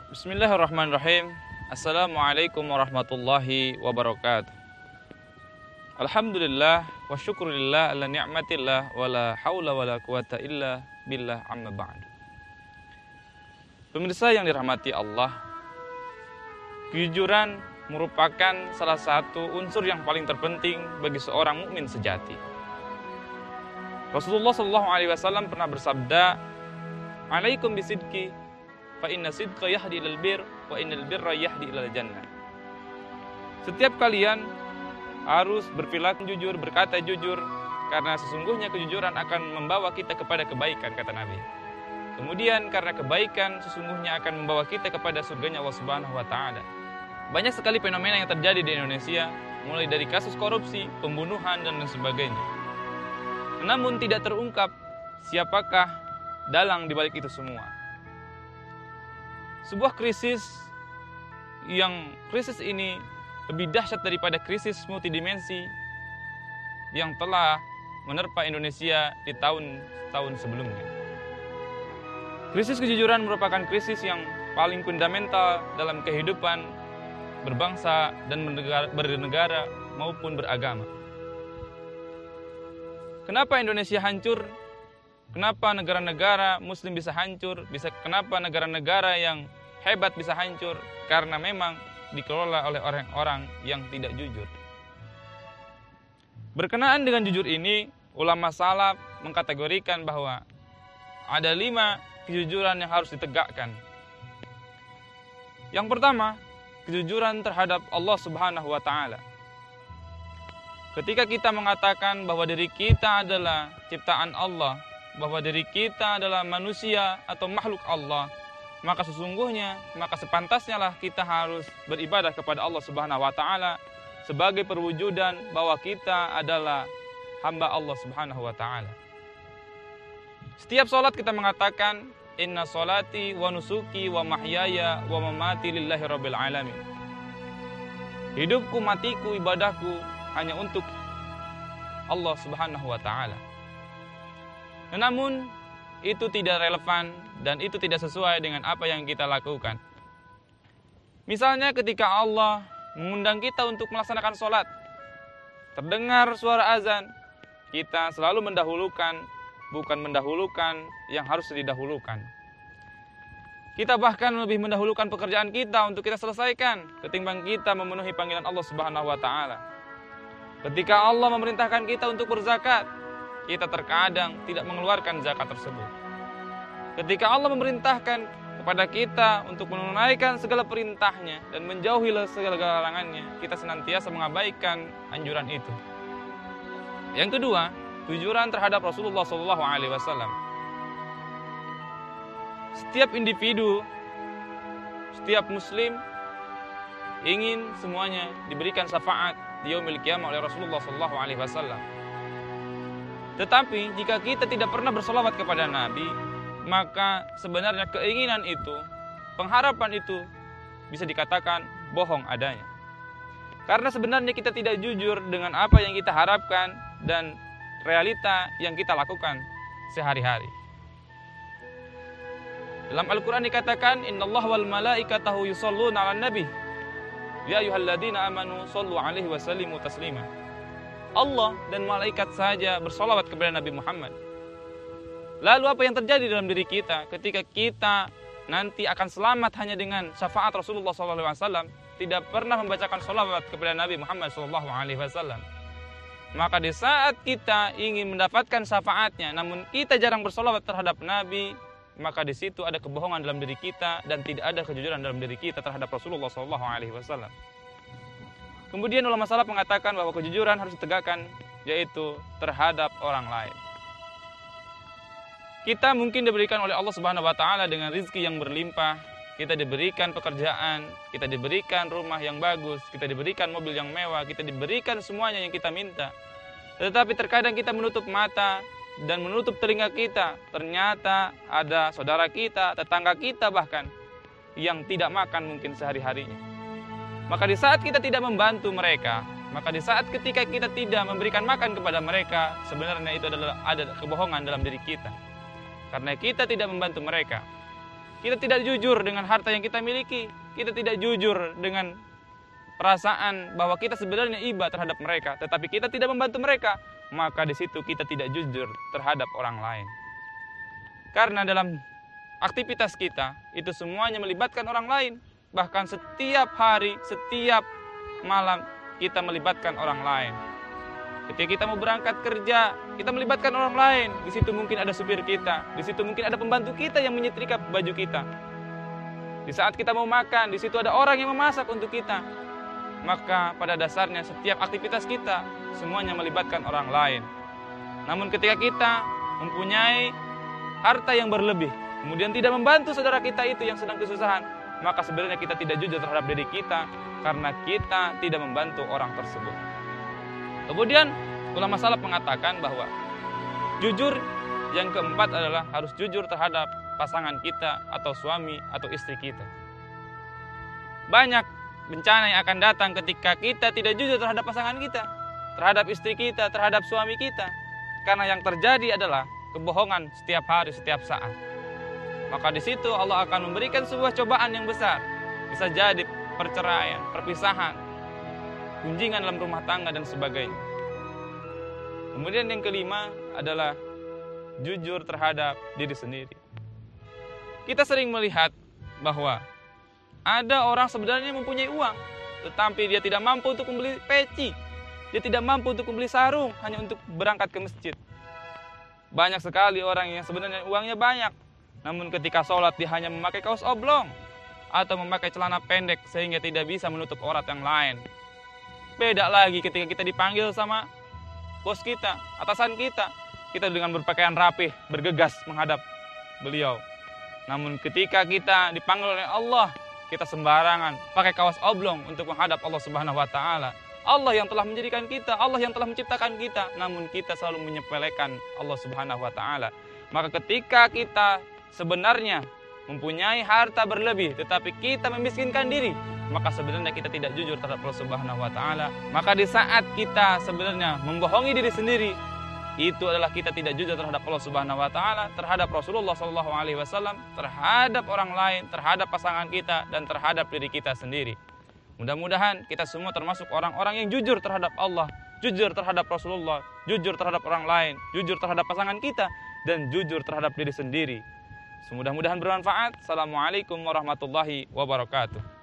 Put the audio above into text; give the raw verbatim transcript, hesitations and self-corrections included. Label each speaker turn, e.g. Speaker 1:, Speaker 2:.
Speaker 1: Bismillahirrahmanirrahim. Assalamualaikum warahmatullahi wabarakatuh. Alhamdulillah wa syukurillah ala ni'matillah wa la hawla wa la quwata illa billah amma ba'd. Pemirsa yang dirahmati Allah, kejujuran merupakan salah satu unsur yang paling terpenting bagi seorang mukmin sejati. Rasulullah shallallahu alaihi wasallam pernah bersabda, "Alaikum bisidqi, fa inna sidqa yahdi ilal bir, wa innal birra yahdi ilal jannah." Setiap kalian harus berperilaku jujur, berkata jujur, karena sesungguhnya kejujuran akan membawa kita kepada kebaikan, kata Nabi. Kemudian karena kebaikan sesungguhnya akan membawa kita kepada surganya Allah Subhanahu wa taala. Banyak sekali fenomena yang terjadi di Indonesia, mulai dari kasus korupsi, pembunuhan dan lain sebagainya. Namun tidak terungkap siapakah dalang di balik itu semua. Sebuah krisis yang krisis ini lebih dahsyat daripada krisis multidimensi yang telah menerpa Indonesia di tahun-tahun sebelumnya. Krisis kejujuran merupakan krisis yang paling fundamental dalam kehidupan berbangsa dan bernegara, bernegara maupun beragama. Kenapa Indonesia hancur? Kenapa negara-negara Muslim bisa hancur? Bisa kenapa negara-negara yang hebat bisa hancur? Karena memang dikelola oleh orang-orang yang tidak jujur. Berkenaan dengan jujur ini, ulama salaf mengkategorikan bahwa ada lima kejujuran yang harus ditegakkan. Yang pertama, kejujuran terhadap Allah Subhanahu wa taala. Ketika kita mengatakan bahwa diri kita adalah ciptaan Allah, bahwa diri kita adalah manusia atau makhluk Allah, maka sesungguhnya, maka sepantasnya lah kita harus beribadah kepada Allah Subhanahu wa taala sebagai perwujudan bahwa kita adalah hamba Allah Subhanahu wa taala. Setiap salat kita mengatakan inna salati wa nusuki wa mahyaya wa mamati lillahi rabbil alamin. Hidupku, matiku, ibadahku hanya untuk Allah Subhanahu wa taala. Namun itu tidak relevan dan itu tidak sesuai dengan apa yang kita lakukan. Misalnya ketika Allah mengundang kita untuk melaksanakan sholat, terdengar suara azan, kita selalu mendahulukan, bukan mendahulukan yang harus didahulukan. Kita bahkan lebih mendahulukan pekerjaan kita untuk kita selesaikan ketimbang kita memenuhi panggilan Allah Subhanahu wa taala. Ketika Allah memerintahkan kita untuk berzakat, kita terkadang tidak mengeluarkan zakat tersebut. Ketika Allah memerintahkan kepada kita untuk menunaikan segala perintahnya dan menjauhi segala larangannya, kita senantiasa mengabaikan anjuran itu. Yang kedua, kejujuran terhadap Rasulullah shallallahu alaihi wasallam. Setiap individu, setiap muslim ingin semuanya diberikan syafaat di yaumil qiyamah oleh Rasulullah shallallahu alaihi wasallam. Tetapi jika kita tidak pernah bersolawat kepada Nabi, maka sebenarnya keinginan itu, pengharapan itu bisa dikatakan bohong adanya. Karena sebenarnya kita tidak jujur dengan apa yang kita harapkan dan realita yang kita lakukan sehari-hari. Dalam Al-Quran dikatakan, Innallaha wal malaikatahu yusholluna 'alan nabi, ya ayyuhalladzina amanu shollu 'alaihi wa sallimu taslima. Allah dan malaikat saja bersolawat kepada Nabi Muhammad. Lalu apa yang terjadi dalam diri kita ketika kita nanti akan selamat hanya dengan syafaat Rasulullah shallallahu alaihi wasallam, tidak pernah membacakan sholawat kepada Nabi Muhammad shallallahu alaihi wasallam? Maka di saat kita ingin mendapatkan syafaatnya, namun kita jarang bersolawat terhadap Nabi, maka di situ ada kebohongan dalam diri kita dan tidak ada kejujuran dalam diri kita terhadap Rasulullah shallallahu alaihi wasallam. Kemudian ulama salaf mengatakan bahwa kejujuran harus ditegakkan, yaitu terhadap orang lain. Kita mungkin diberikan oleh Allah Subhanahu wa taala dengan rezeki yang berlimpah, kita diberikan pekerjaan, kita diberikan rumah yang bagus, kita diberikan mobil yang mewah, kita diberikan semuanya yang kita minta. Tetapi terkadang kita menutup mata dan menutup telinga kita, ternyata ada saudara kita, tetangga kita bahkan yang tidak makan mungkin sehari-harinya. Maka di saat kita tidak membantu mereka, maka di saat ketika kita tidak memberikan makan kepada mereka, sebenarnya itu adalah ada kebohongan dalam diri kita. Karena kita tidak membantu mereka. Kita tidak jujur dengan harta yang kita miliki. Kita tidak jujur dengan perasaan bahwa kita sebenarnya iba terhadap mereka, tetapi kita tidak membantu mereka. Maka di situ kita tidak jujur terhadap orang lain. Karena dalam aktivitas kita itu semuanya melibatkan orang lain. Bahkan setiap hari, setiap malam kita melibatkan orang lain. Ketika kita mau berangkat kerja, kita melibatkan orang lain. Di situ mungkin ada supir kita, di situ mungkin ada pembantu kita yang menyetrika baju kita. Di saat kita mau makan, di situ ada orang yang memasak untuk kita. Maka pada dasarnya setiap aktivitas kita semuanya melibatkan orang lain. Namun ketika kita mempunyai harta yang berlebih, kemudian tidak membantu saudara kita itu yang sedang kesusahan, maka sebenarnya kita tidak jujur terhadap diri kita karena kita tidak membantu orang tersebut. Kemudian ulama salaf mengatakan bahwa jujur yang keempat adalah harus jujur terhadap pasangan kita atau suami atau istri kita. Banyak bencana yang akan datang ketika kita tidak jujur terhadap pasangan kita, terhadap istri kita, terhadap suami kita. Karena yang terjadi adalah kebohongan setiap hari, setiap saat. Maka di situ Allah akan memberikan sebuah cobaan yang besar. Bisa jadi perceraian, perpisahan, gunjingan dalam rumah tangga dan sebagainya. Kemudian yang kelima adalah jujur terhadap diri sendiri. Kita sering melihat bahwa ada orang sebenarnya mempunyai uang, tetapi dia tidak mampu untuk membeli peci. Dia tidak mampu untuk membeli sarung hanya untuk berangkat ke masjid. Banyak sekali orang yang sebenarnya uangnya banyak, namun ketika sholat dia hanya memakai kaos oblong atau memakai celana pendek sehingga tidak bisa menutup aurat yang lain. Beda lagi ketika kita dipanggil sama bos kita, atasan kita, kita dengan berpakaian rapih, bergegas menghadap beliau. Namun ketika kita dipanggil oleh Allah, kita sembarangan pakai kaos oblong untuk menghadap Allah Subhanahu wa taala. Allah yang telah menjadikan kita, Allah yang telah menciptakan kita, namun kita selalu menyepelekan Allah Subhanahu wa taala. Maka ketika kita sebenarnya mempunyai harta berlebih tetapi kita memiskinkan diri, maka sebenarnya kita tidak jujur terhadap Allah Subhanahu wa taala. Maka di saat kita sebenarnya membohongi diri sendiri, itu adalah kita tidak jujur terhadap Allah Subhanahu wa taala, terhadap Rasulullah sallallahu alaihi wasallam, terhadap orang lain, terhadap pasangan kita dan terhadap diri kita sendiri. Mudah-mudahan kita semua termasuk orang-orang yang jujur terhadap Allah, jujur terhadap Rasulullah, jujur terhadap orang lain, jujur terhadap pasangan kita dan jujur terhadap diri sendiri. Mudah-mudahan bermanfaat. Assalamualaikum warahmatullahi wabarakatuh.